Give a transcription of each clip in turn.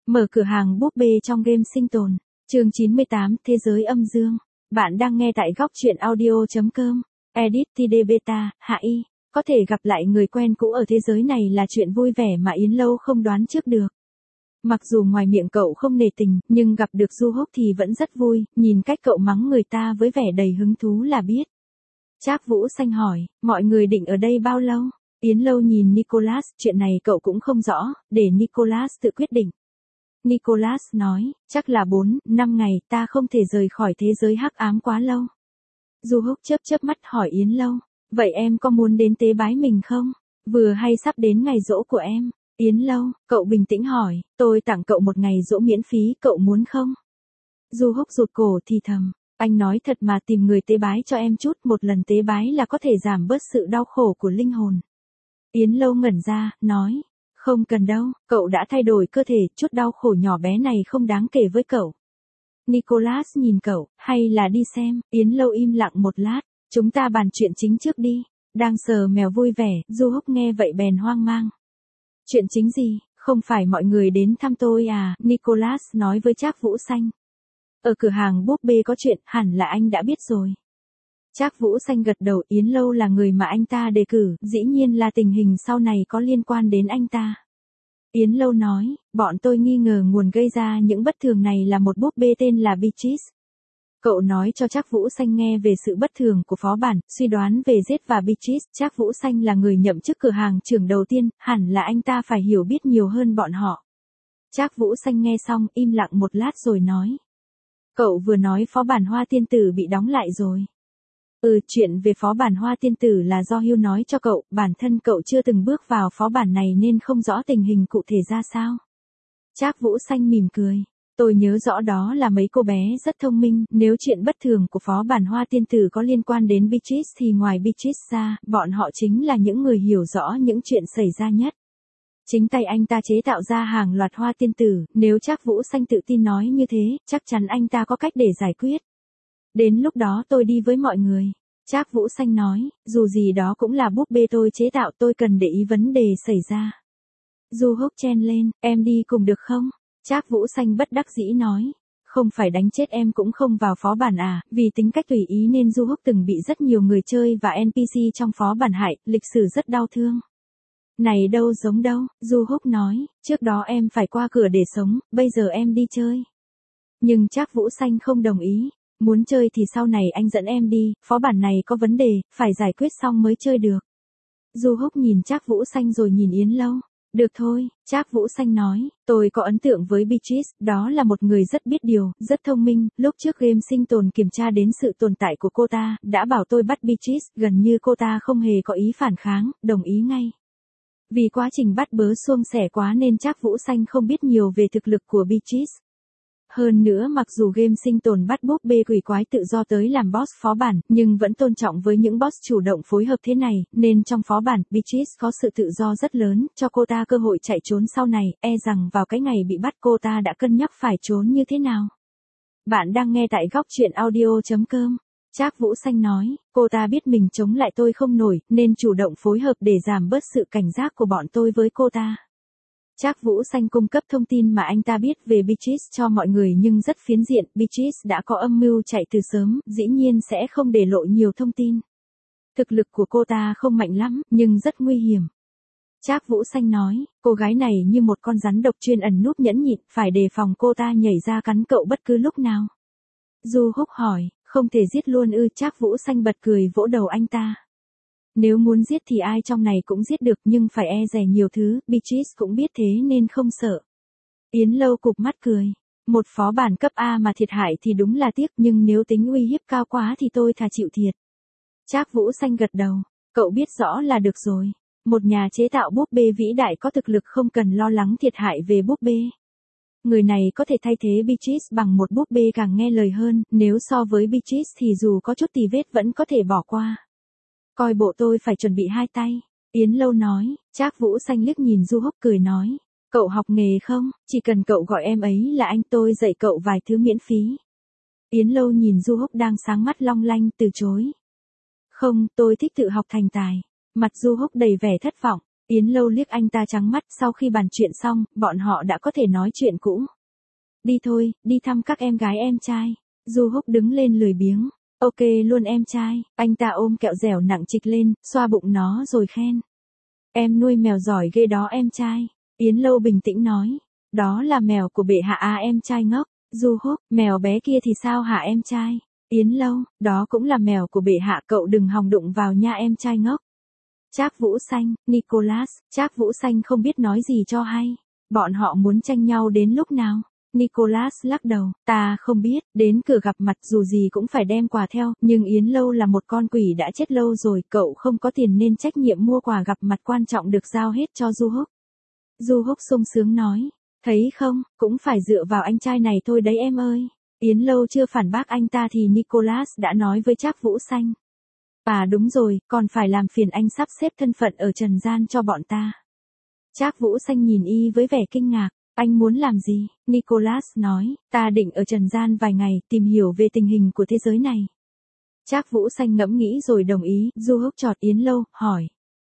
Mở cửa hàng búp bê trong game sinh tồn. Chương 98, Thế giới âm dương. Bạn đang nghe tại góc truyện audio.com. Edit TD Beta, Hạ Y. Có thể gặp lại người quen cũ ở thế giới này là chuyện vui vẻ mà Yến Lâu không đoán trước được. Mặc dù ngoài miệng cậu không nể tình, nhưng gặp được Du Húc thì vẫn rất vui, nhìn cách cậu mắng người ta với vẻ đầy hứng thú là biết. Trác Vũ Xanh hỏi, mọi người định ở đây bao lâu? Yến Lâu nhìn Nicholas, chuyện này cậu cũng không rõ, để Nicholas tự quyết định. Nicholas nói, chắc là 4-5 ngày, ta không thể rời khỏi thế giới hắc ám quá lâu. Du Húc chớp mắt hỏi Yến Lâu, vậy em có muốn đến tế bái mình không? Vừa hay sắp đến ngày giỗ của em. Yến Lâu, cậu bình tĩnh hỏi, tôi tặng cậu một ngày giỗ miễn phí, cậu muốn không? Du Húc rụt cổ thì thầm, anh nói thật mà, tìm người tế bái cho em chút, một lần tế bái là có thể giảm bớt sự đau khổ của linh hồn. Yến Lâu ngẩn ra, nói, không cần đâu, cậu đã thay đổi cơ thể, chút đau khổ nhỏ bé này không đáng kể với cậu. Nicholas nhìn cậu, hay là đi xem? Yến Lâu im lặng một lát, chúng ta bàn chuyện chính trước đi. Đang sờ mèo vui vẻ, Du Húc nghe vậy bèn hoang mang. Chuyện chính gì, không phải mọi người đến thăm tôi à? Nicholas nói với Trác Vũ Xanh. Ở cửa hàng búp bê có chuyện, hẳn là anh đã biết rồi. Trác Vũ Xanh gật đầu, Yến Lâu là người mà anh ta đề cử, dĩ nhiên là tình hình sau này có liên quan đến anh ta. Yến Lâu nói, bọn tôi nghi ngờ nguồn gây ra những bất thường này là một búp bê tên là Beatrice. Cậu nói cho Trác Vũ Xanh nghe về sự bất thường của phó bản, suy đoán về Jet và Beatrice. Trác Vũ Xanh là người nhậm chức cửa hàng trưởng đầu tiên, hẳn là anh ta phải hiểu biết nhiều hơn bọn họ. Trác Vũ Xanh nghe xong, im lặng một lát rồi nói. Cậu vừa nói phó bản Hoa Tiên Tử bị đóng lại rồi. Chuyện về phó bản Hoa Tiên Tử là do Hugh nói cho cậu, bản thân cậu chưa từng bước vào phó bản này nên không rõ tình hình cụ thể ra sao. Trác Vũ Xanh mỉm cười. Tôi nhớ rõ đó là mấy cô bé rất thông minh, nếu chuyện bất thường của phó bản Hoa Tiên Tử có liên quan đến Beatrice thì ngoài Beatrice ra, bọn họ chính là những người hiểu rõ những chuyện xảy ra nhất. Chính tay anh ta chế tạo ra hàng loạt Hoa Tiên Tử, nếu Trác Vũ Xanh tự tin nói như thế, chắc chắn anh ta có cách để giải quyết. Đến lúc đó tôi đi với mọi người. Trác Vũ Xanh nói, dù gì đó cũng là búp bê tôi chế tạo, tôi cần để ý vấn đề xảy ra. Du Húc chen lên, em đi cùng được không? Trác Vũ Xanh bất đắc dĩ nói, không phải đánh chết em cũng không vào phó bản à, vì tính cách tùy ý nên Du Húc từng bị rất nhiều người chơi và NPC trong phó bản hại, lịch sử rất đau thương. Này đâu giống đâu, Du Húc nói, trước đó em phải qua cửa để sống, bây giờ em đi chơi. Nhưng Trác Vũ Xanh không đồng ý. Muốn chơi thì sau này anh dẫn em đi, phó bản này có vấn đề, phải giải quyết xong mới chơi được. Du Húc nhìn Trác Vũ Xanh rồi nhìn Yến Lâu. Được thôi, Trác Vũ Xanh nói, tôi có ấn tượng với Beatrice, đó là một người rất biết điều, rất thông minh, lúc trước game sinh tồn kiểm tra đến sự tồn tại của cô ta, đã bảo tôi bắt Beatrice, gần như cô ta không hề có ý phản kháng, đồng ý ngay. Vì quá trình bắt bớ suông sẻ quá nên Trác Vũ Xanh không biết nhiều về thực lực của Beatrice. Hơn nữa mặc dù game sinh tồn bắt búp bê quỷ quái tự do tới làm boss phó bản, nhưng vẫn tôn trọng với những boss chủ động phối hợp thế này, nên trong phó bản, Beatrice có sự tự do rất lớn, cho cô ta cơ hội chạy trốn sau này, e rằng vào cái ngày bị bắt cô ta đã cân nhắc phải trốn như thế nào. Bạn đang nghe tại góc truyện audio.com. Trác Vũ Xanh nói, cô ta biết mình chống lại tôi không nổi, nên chủ động phối hợp để giảm bớt sự cảnh giác của bọn tôi với cô ta. Trác Vũ Xanh cung cấp thông tin mà anh ta biết về Beatrice cho mọi người nhưng rất phiến diện, Beatrice đã có âm mưu chạy từ sớm, dĩ nhiên sẽ không để lộ nhiều thông tin. Thực lực của cô ta không mạnh lắm, nhưng rất nguy hiểm. Trác Vũ Xanh nói, cô gái này như một con rắn độc chuyên ẩn núp nhẫn nhịn, phải đề phòng cô ta nhảy ra cắn cậu bất cứ lúc nào. Du Húc hỏi, không thể giết luôn ư? Trác Vũ Xanh bật cười vỗ đầu anh ta. Nếu muốn giết thì ai trong này cũng giết được nhưng phải e dè nhiều thứ, Beatrice cũng biết thế nên không sợ. Yến Lâu cụp mắt cười. Một phó bản cấp A mà thiệt hại thì đúng là tiếc nhưng nếu tính uy hiếp cao quá thì tôi thà chịu thiệt. Trác Vũ Xanh gật đầu. Cậu biết rõ là được rồi. Một nhà chế tạo búp bê vĩ đại có thực lực không cần lo lắng thiệt hại về búp bê. Người này có thể thay thế Beatrice bằng một búp bê càng nghe lời hơn, nếu so với Beatrice thì dù có chút tì vết vẫn có thể bỏ qua. Coi bộ tôi phải chuẩn bị hai tay. Yến Lâu nói, Trác Vũ Xanh liếc nhìn Du Húc cười nói. Cậu học nghề không? Chỉ cần cậu gọi em ấy là anh, tôi dạy cậu vài thứ miễn phí. Yến Lâu nhìn Du Húc đang sáng mắt long lanh từ chối. Không, tôi thích tự học thành tài. Mặt Du Húc đầy vẻ thất vọng. Yến Lâu liếc anh ta trắng mắt, sau khi bàn chuyện xong, bọn họ đã có thể nói chuyện cũ. Đi thôi, đi thăm các em gái em trai. Du Húc đứng lên lười biếng. Ok luôn em trai, anh ta ôm kẹo dẻo nặng trịch lên, xoa bụng nó rồi khen. Em nuôi mèo giỏi ghê đó em trai. Yến Lâu bình tĩnh nói. Đó là mèo của bệ hạ à em trai ngốc. Du Húc, mèo bé kia thì sao hả em trai? Yến Lâu, đó cũng là mèo của bệ hạ, cậu đừng hòng đụng vào nha em trai ngốc. Trác Vũ Xanh, Nicholas, Trác Vũ Xanh không biết nói gì cho hay. Bọn họ muốn tranh nhau đến lúc nào? Nicholas lắc đầu, ta không biết, đến cửa gặp mặt dù gì cũng phải đem quà theo, nhưng Yến Lâu là một con quỷ đã chết lâu rồi, cậu không có tiền nên trách nhiệm mua quà gặp mặt quan trọng được giao hết cho Du Húc. Du Húc sung sướng nói, thấy không, cũng phải dựa vào anh trai này thôi đấy em ơi. Yến Lâu chưa phản bác anh ta thì Nicholas đã nói với Trác Vũ Xanh. À đúng rồi, còn phải làm phiền anh sắp xếp thân phận ở trần gian cho bọn ta. Trác Vũ Xanh nhìn y với vẻ kinh ngạc. Anh muốn làm gì? Nicholas nói, ta định ở trần gian vài ngày, tìm hiểu về tình hình của thế giới này. Trác Vũ Xanh ngẫm nghĩ rồi đồng ý, Du Húc chọt Yến Lâu, hỏi.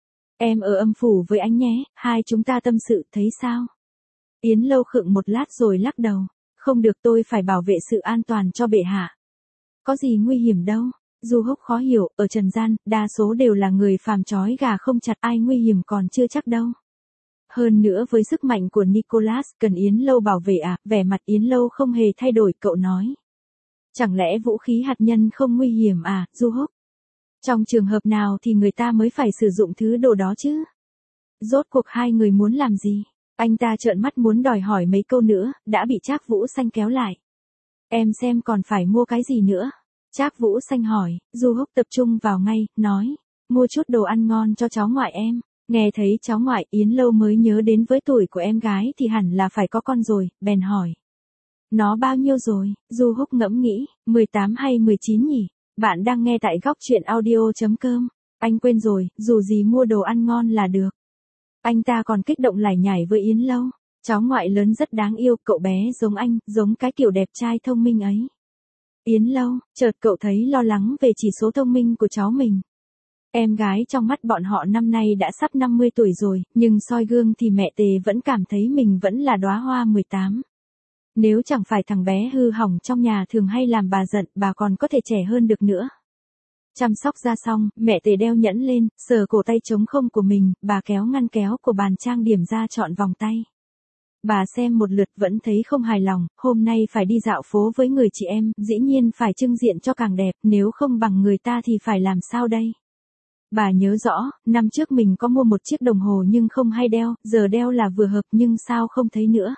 Em ở âm phủ với anh nhé, hai chúng ta tâm sự, thấy sao? Yến Lâu khựng một lát rồi lắc đầu. Không được, tôi phải bảo vệ sự an toàn cho bệ hạ. Có gì nguy hiểm đâu. Du Húc khó hiểu, ở trần gian, đa số đều là người phàm trói gà không chặt, ai nguy hiểm còn chưa chắc đâu. Hơn nữa với sức mạnh của Nicholas, cần Yến Lâu bảo vệ à? Vẻ mặt Yến Lâu không hề thay đổi, cậu nói. Chẳng lẽ vũ khí hạt nhân không nguy hiểm à, Du Húc? Trong trường hợp nào thì người ta mới phải sử dụng thứ đồ đó chứ? Rốt cuộc hai người muốn làm gì? Anh ta trợn mắt muốn đòi hỏi mấy câu nữa, đã bị Trác Vũ Xanh kéo lại. Em xem còn phải mua cái gì nữa? Trác Vũ Xanh hỏi, Du Húc tập trung vào ngay, nói. Mua chút đồ ăn ngon cho cháu ngoại em. Nghe thấy cháu ngoại, Yến Lâu mới nhớ đến với tuổi của em gái thì hẳn là phải có con rồi, bèn hỏi. Nó bao nhiêu rồi? Du Húc ngẫm nghĩ, 18 hay 19 nhỉ? Bạn đang nghe tại góc truyện audio.com. Anh quên rồi, dù gì mua đồ ăn ngon là được. Anh ta còn kích động lải nhải với Yến Lâu. Cháu ngoại lớn rất đáng yêu, cậu bé giống anh, giống cái kiểu đẹp trai thông minh ấy. Yến Lâu, chợt cậu thấy lo lắng về chỉ số thông minh của cháu mình. Em gái trong mắt bọn họ năm nay đã sắp 50 tuổi rồi, nhưng soi gương thì mẹ Tề vẫn cảm thấy mình vẫn là đóa hoa 18. Nếu chẳng phải thằng bé hư hỏng trong nhà thường hay làm bà giận, bà còn có thể trẻ hơn được nữa. Chăm sóc ra xong, mẹ Tề đeo nhẫn lên, sờ cổ tay trống không của mình, bà kéo ngăn kéo của bàn trang điểm ra chọn vòng tay. Bà xem một lượt vẫn thấy không hài lòng, hôm nay phải đi dạo phố với người chị em, dĩ nhiên phải trưng diện cho càng đẹp, nếu không bằng người ta thì phải làm sao đây? Bà nhớ rõ, năm trước mình có mua một chiếc đồng hồ nhưng không hay đeo, giờ đeo là vừa hợp nhưng sao không thấy nữa.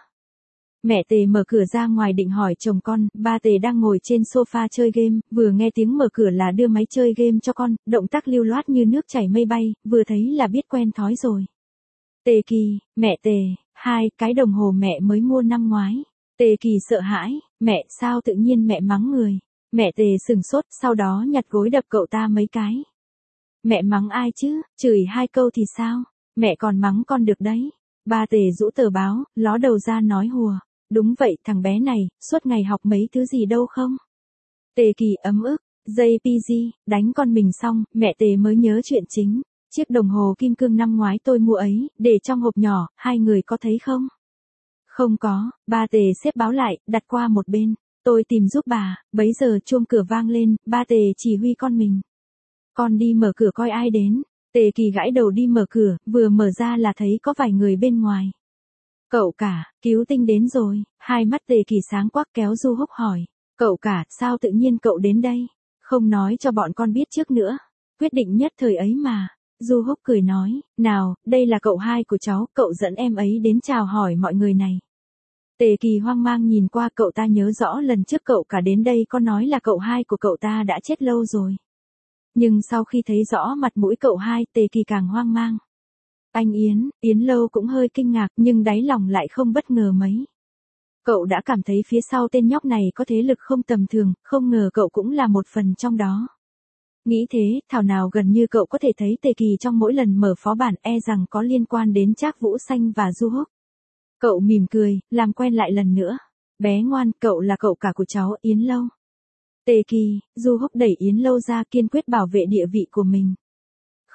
Mẹ Tề mở cửa ra ngoài định hỏi chồng con, ba Tề đang ngồi trên sofa chơi game, vừa nghe tiếng mở cửa là đưa máy chơi game cho con, động tác lưu loát như nước chảy mây bay, vừa thấy là biết quen thói rồi. Tề Kỳ, mẹ Tề, cái đồng hồ mẹ mới mua năm ngoái. Tề Kỳ sợ hãi, mẹ sao tự nhiên mẹ mắng người. Mẹ Tề sừng sốt, sau đó nhặt gối đập cậu ta mấy cái. Mẹ mắng ai chứ, chửi 2 câu thì sao, mẹ còn mắng con được đấy. Ba Tề rũ tờ báo, ló đầu ra nói hùa. Đúng vậy, thằng bé này, suốt ngày học mấy thứ gì đâu không. Tề Kỳ ấm ức, JPG, đánh con mình xong, mẹ Tề mới nhớ chuyện chính. Chiếc đồng hồ kim cương năm ngoái tôi mua ấy, để trong hộp nhỏ, hai người có thấy không? Không có, ba Tề xếp báo lại, đặt qua một bên. Tôi tìm giúp bà, bấy giờ chuông cửa vang lên, ba Tề chỉ huy con mình. Con đi mở cửa coi ai đến. Tề Kỳ gãi đầu đi mở cửa, vừa mở ra là thấy có vài người bên ngoài. Cậu cả, cứu tinh đến rồi. Hai mắt Tề Kỳ sáng quắc kéo Du Húc hỏi. Cậu cả, sao tự nhiên cậu đến đây? Không nói cho bọn con biết trước nữa. Quyết định nhất thời ấy mà. Du Húc cười nói, nào, đây là cậu hai của cháu, cậu dẫn em ấy đến chào hỏi mọi người này. Tề Kỳ hoang mang nhìn qua, cậu ta nhớ rõ lần trước cậu cả đến đây có nói là cậu hai của cậu ta đã chết lâu rồi. Nhưng sau khi thấy rõ mặt mũi cậu hai, Tề Kỳ càng hoang mang. Anh Yến Lâu cũng hơi kinh ngạc nhưng đáy lòng lại không bất ngờ mấy. Cậu đã cảm thấy phía sau tên nhóc này có thế lực không tầm thường, không ngờ cậu cũng là một phần trong đó. Nghĩ thế, thảo nào gần như cậu có thể thấy Tề Kỳ trong mỗi lần mở phó bản rằng có liên quan đến Trác Vũ Xanh và Du Húc. Cậu mỉm cười, làm quen lại lần nữa. Bé ngoan, cậu là cậu cả của cháu, Yến Lâu. Tề Kỳ, Du Húc đẩy Yến Lâu ra kiên quyết bảo vệ địa vị của mình.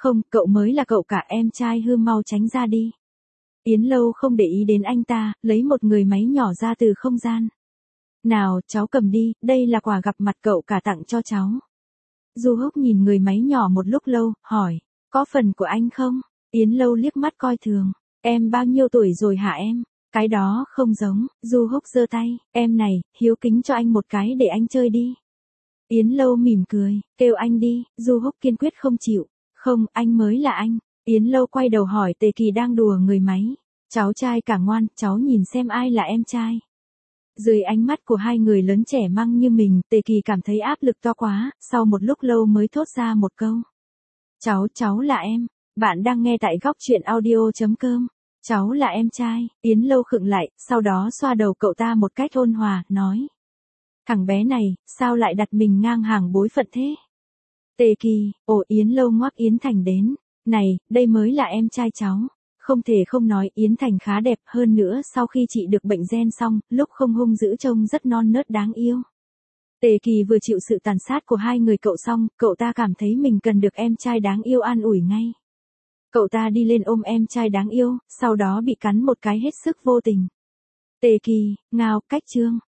Không, cậu mới là cậu cả, em trai hư, mau tránh ra đi. Yến Lâu không để ý đến anh ta, lấy một người máy nhỏ ra từ không gian. Nào, cháu cầm đi, đây là quà gặp mặt cậu cả tặng cho cháu. Du Húc nhìn người máy nhỏ một lúc lâu, hỏi, có phần của anh không? Yến Lâu liếc mắt coi thường, em bao nhiêu tuổi rồi hả em? Cái đó không giống. Du Húc giơ tay, em này, hiếu kính cho anh một cái để anh chơi đi. Yến Lâu mỉm cười, kêu anh đi. Du Húc kiên quyết không chịu, không, anh mới là anh. Yến Lâu quay đầu hỏi Tề Kỳ đang đùa người máy, cháu trai cả ngoan, cháu nhìn xem ai là em trai. Dưới ánh mắt của hai người lớn trẻ măng như mình, Tề Kỳ cảm thấy áp lực to quá, sau một lúc lâu mới thốt ra một câu. Cháu là em. Bạn đang nghe tại góc truyện audio.com. Cháu là em trai. Yến Lâu khựng lại, sau đó xoa đầu cậu ta một cách ôn hòa, nói. Thằng bé này, sao lại đặt mình ngang hàng bối phận thế? Tề Kỳ, Yến Lâu ngoắc Yến Thành đến. Này, đây mới là em trai cháu. Không thể không nói, Yến Thành khá đẹp, hơn nữa sau khi chị được bệnh gen xong, lúc không hung dữ trông rất non nớt đáng yêu. Tề Kỳ vừa chịu sự tàn sát của hai người cậu xong, cậu ta cảm thấy mình cần được em trai đáng yêu an ủi ngay. Cậu ta đi lên ôm em trai đáng yêu, sau đó bị cắn một cái hết sức vô tình. Tề Kỳ, ngao, cách chương.